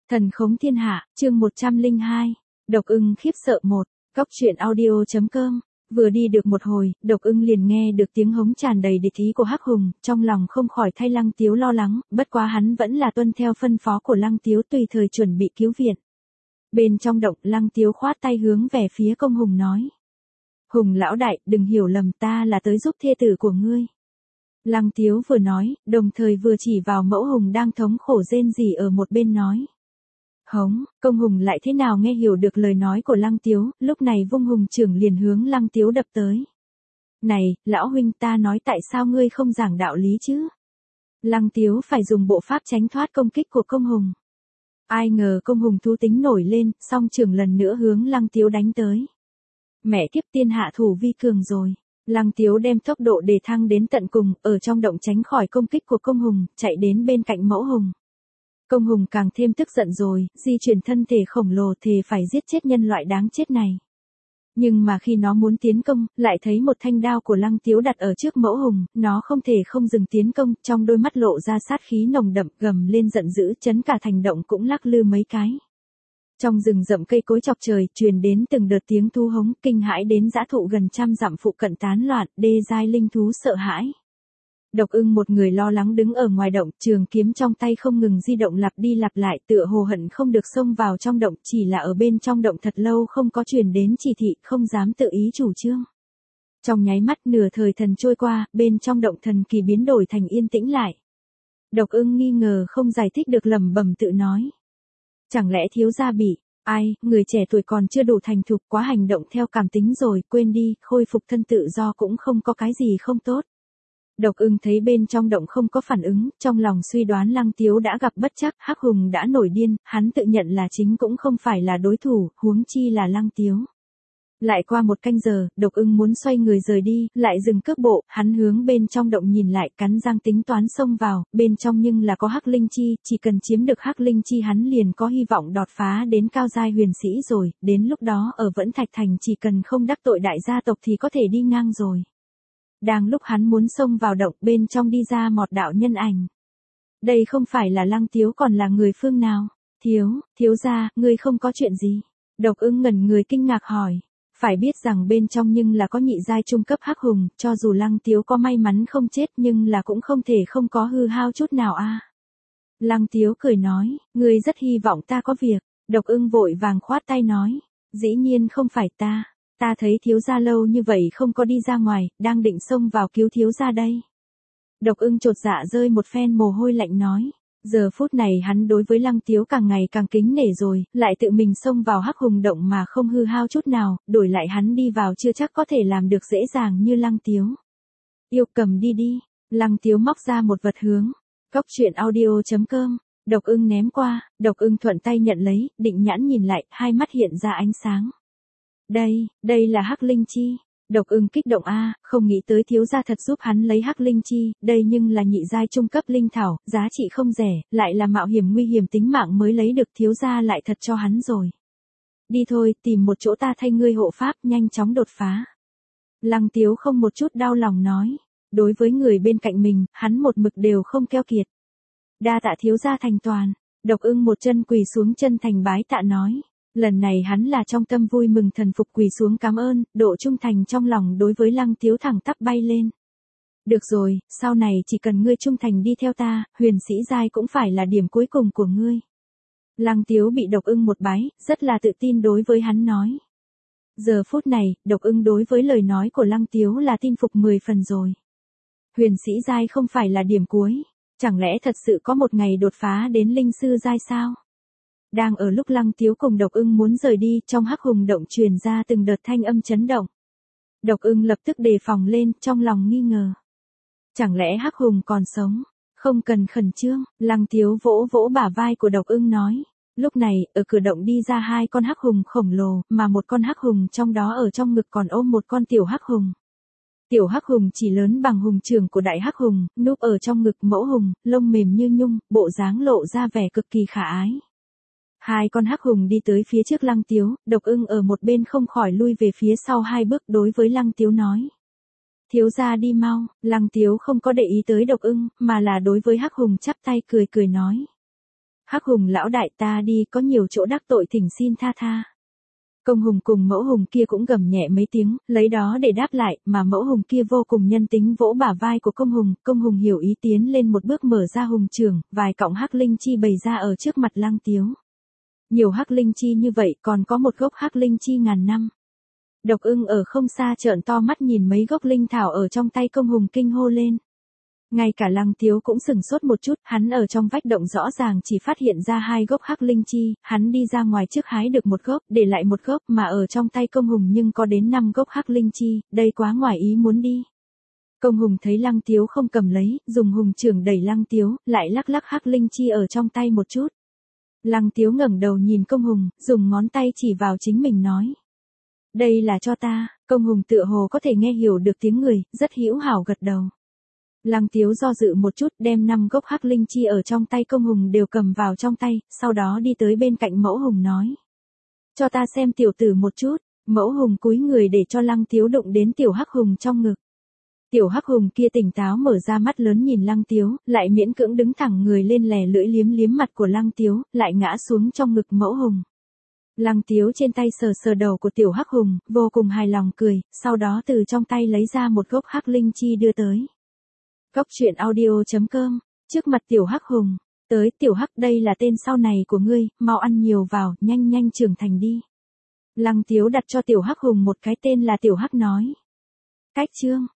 Thần khống thiên hạ, chương 102. Độc ưng khiếp sợ 1. Cóc truyện audio.com. Vừa đi được một hồi, Độc ưng liền nghe được tiếng hống tràn đầy địch ý của Hắc Hùng, trong lòng không khỏi thay Lăng Tiếu lo lắng, bất quá hắn vẫn là tuân theo phân phó của Lăng Tiếu tùy thời chuẩn bị cứu viện. Bên trong động, Lăng Tiếu khoát tay hướng về phía Công Hùng nói. Hùng lão đại, đừng hiểu lầm, ta là tới giúp thê tử của ngươi. Lăng Tiếu vừa nói, đồng thời vừa chỉ vào Mẫu Hùng đang thống khổ rên rỉ ở một bên nói. Hống, Công Hùng lại thế nào nghe hiểu được lời nói của Lăng Tiếu, lúc này vung hùng trưởng liền hướng Lăng Tiếu đập tới. Này, lão huynh, ta nói tại sao ngươi không giảng đạo lý chứ? Lăng Tiếu phải dùng bộ pháp tránh thoát công kích của Công Hùng. Ai ngờ Công Hùng thú tính nổi lên, song trưởng lần nữa hướng Lăng Tiếu đánh tới. Mẹ kiếp, tiên hạ thủ vi cường rồi. Lăng Tiếu đem tốc độ đề thăng đến tận cùng, ở trong động tránh khỏi công kích của Công Hùng, chạy đến bên cạnh Mẫu Hùng. Công Hùng càng thêm tức giận rồi, di chuyển thân thể khổng lồ thề phải giết chết nhân loại đáng chết này. Nhưng mà khi nó muốn tiến công, lại thấy một thanh đao của Lăng Tiếu đặt ở trước Mẫu Hùng, nó không thể không dừng tiến công, trong đôi mắt lộ ra sát khí nồng đậm, gầm lên giận dữ, chấn cả thành động cũng lắc lư mấy cái. Trong rừng rậm cây cối chọc trời, truyền đến từng đợt tiếng thú hống, kinh hãi đến dã thụ gần trăm dặm phụ cận tán loạn, đê giai linh thú sợ hãi. Độc ưng một người lo lắng đứng ở ngoài động, trường kiếm trong tay không ngừng di động lặp đi lặp lại, tựa hồ hận không được xông vào trong động, chỉ là ở bên trong động thật lâu không có truyền đến chỉ thị, không dám tự ý chủ trương. Trong nháy mắt nửa thời thần trôi qua, bên trong động thần kỳ biến đổi thành yên tĩnh lại. Độc ưng nghi ngờ không giải thích được lẩm bẩm tự nói. Chẳng lẽ thiếu gia bị, ai, người trẻ tuổi còn chưa đủ thành thục, quá hành động theo cảm tính rồi, quên đi, khôi phục thân tự do cũng không có cái gì không tốt. Độc ưng thấy bên trong động không có phản ứng, trong lòng suy đoán Lăng Tiếu đã gặp bất trắc, Hắc Hùng đã nổi điên, hắn tự nhận là chính cũng không phải là đối thủ, huống chi là Lăng Tiếu. Lại qua một canh giờ, Độc ưng muốn xoay người rời đi, lại dừng cước bộ, hắn hướng bên trong động nhìn lại, cắn răng tính toán xông vào, bên trong nhưng là có Hắc Linh Chi, chỉ cần chiếm được Hắc Linh Chi hắn liền có hy vọng đột phá đến cao giai huyền sĩ rồi, đến lúc đó ở Vẫn Thạch Thành chỉ cần không đắc tội đại gia tộc thì có thể đi ngang rồi. Đang lúc hắn muốn xông vào động, bên trong đi ra một đạo nhân ảnh. Đây không phải là Lăng Tiếu còn là người phương nào? Thiếu gia, ngươi không có chuyện gì? Độc ưng ngẩn người kinh ngạc hỏi. Phải biết rằng bên trong nhưng là có nhị giai trung cấp Hắc Hùng, cho dù Lăng Tiếu có may mắn không chết nhưng là cũng không thể không có hư hao chút nào a. Lăng Tiếu cười nói, ngươi rất hy vọng ta có việc. Độc ưng vội vàng khoát tay nói, dĩ nhiên không phải ta. Ta thấy thiếu gia lâu như vậy không có đi ra ngoài, đang định xông vào cứu thiếu gia đây. Độc ưng chột dạ rơi một phen mồ hôi lạnh nói. Giờ phút này hắn đối với Lăng Tiếu càng ngày càng kính nể rồi, lại tự mình xông vào Hắc Hùng động mà không hư hao chút nào, đổi lại hắn đi vào chưa chắc có thể làm được dễ dàng như Lăng Tiếu. Yêu, cầm đi đi. Lăng Tiếu móc ra một vật hướng. Cóc truyện audio.com. Độc ưng ném qua, Độc ưng thuận tay nhận lấy, định nhãn nhìn lại, hai mắt hiện ra ánh sáng. Đây là Hắc Linh Chi. Độc ưng kích động a, không nghĩ tới thiếu gia thật giúp hắn lấy Hắc Linh Chi, đây nhưng là nhị giai trung cấp linh thảo, giá trị không rẻ, lại là mạo hiểm nguy hiểm tính mạng mới lấy được, thiếu gia lại thật cho hắn rồi. Đi thôi, tìm một chỗ ta thay ngươi hộ pháp, nhanh chóng đột phá. Lăng Tiếu không một chút đau lòng nói, đối với người bên cạnh mình, hắn một mực đều không keo kiệt. Đa tạ thiếu gia thành toàn. Độc ưng một chân quỳ xuống chân thành bái tạ nói. Lần này hắn là trong tâm vui mừng thần phục quỳ xuống cảm ơn, độ trung thành trong lòng đối với Lăng Tiếu thẳng tắp bay lên. Được rồi, sau này chỉ cần ngươi trung thành đi theo ta, huyền sĩ giai cũng phải là điểm cuối cùng của ngươi. Lăng Tiếu bị Độc ưng một bái, rất là tự tin đối với hắn nói. Giờ phút này, Độc ưng đối với lời nói của Lăng Tiếu là tin phục 10 phần rồi. Huyền sĩ giai không phải là điểm cuối, chẳng lẽ thật sự có một ngày đột phá đến linh sư giai sao? Đang ở lúc Lăng Tiếu cùng Độc ưng muốn rời đi, trong Hắc Hùng động truyền ra từng đợt thanh âm chấn động. Độc ưng lập tức đề phòng lên, trong lòng nghi ngờ. Chẳng lẽ Hắc Hùng còn sống? Không cần khẩn trương, Lăng Tiếu vỗ vỗ bả vai của Độc ưng nói. Lúc này, ở cửa động đi ra hai con Hắc Hùng khổng lồ, mà một con Hắc Hùng trong đó ở trong ngực còn ôm một con tiểu Hắc Hùng. Tiểu Hắc Hùng chỉ lớn bằng hùng trưởng của đại Hắc Hùng, núp ở trong ngực Mẫu Hùng, lông mềm như nhung, bộ dáng lộ ra vẻ cực kỳ khả ái. Hai con Hắc Hùng đi tới phía trước Lăng Tiếu, Độc ưng ở một bên không khỏi lui về phía sau hai bước đối với Lăng Tiếu nói. Thiếu gia đi mau, Lăng Tiếu không có để ý tới Độc ưng, mà là đối với Hắc Hùng chắp tay cười nói. Hắc Hùng lão đại ta đi, có nhiều chỗ đắc tội thỉnh xin tha tha. Công Hùng cùng Mẫu Hùng kia cũng gầm nhẹ mấy tiếng, lấy đó để đáp lại, mà Mẫu Hùng kia vô cùng nhân tính vỗ bả vai của Công Hùng hiểu ý tiến lên một bước mở ra hùng trường, vài cọng hắc linh chi bày ra ở trước mặt Lăng Tiếu. Nhiều hắc linh chi như vậy, còn có một gốc hắc linh chi ngàn năm. Độc Ưng ở không xa trợn to mắt nhìn mấy gốc linh thảo ở trong tay Công Hùng kinh hô lên. Ngay cả Lăng Tiếu cũng sửng sốt một chút, hắn ở trong vách động rõ ràng chỉ phát hiện ra 2 gốc hắc linh chi, hắn đi ra ngoài trước hái được một gốc, để lại một gốc, mà ở trong tay Công Hùng nhưng có đến 5 gốc hắc linh chi, đây quá ngoài ý muốn đi. Công Hùng thấy Lăng Tiếu không cầm lấy, dùng hùng chưởng đẩy Lăng Tiếu, lại lắc lắc hắc linh chi ở trong tay một chút. Lăng Tiếu ngẩng đầu nhìn Công Hùng, dùng ngón tay chỉ vào chính mình nói. Đây là cho ta. Công Hùng tựa hồ có thể nghe hiểu được tiếng người, rất hữu hảo gật đầu. Lăng Tiếu do dự một chút, đem 5 gốc hắc linh chi ở trong tay Công Hùng đều cầm vào trong tay, sau đó đi tới bên cạnh Mẫu Hùng nói. Cho ta xem tiểu tử một chút. Mẫu Hùng cúi người để cho Lăng Tiếu đụng đến tiểu hắc hùng trong ngực. Tiểu hắc hùng kia tỉnh táo mở ra mắt lớn nhìn Lăng Tiếu, lại miễn cưỡng đứng thẳng người lên lè lưỡi liếm liếm mặt của Lăng Tiếu, lại ngã xuống trong ngực Mẫu Hùng. Lăng Tiếu trên tay sờ sờ đầu của tiểu hắc hùng, vô cùng hài lòng cười, sau đó từ trong tay lấy ra một gốc hắc linh chi đưa tới. Góc truyện audio.com, trước mặt tiểu hắc hùng, tới tiểu hắc, đây là tên sau này của ngươi, mau ăn nhiều vào, nhanh nhanh trưởng thành đi. Lăng Tiếu đặt cho tiểu hắc hùng một cái tên là tiểu hắc nói. Cách chương.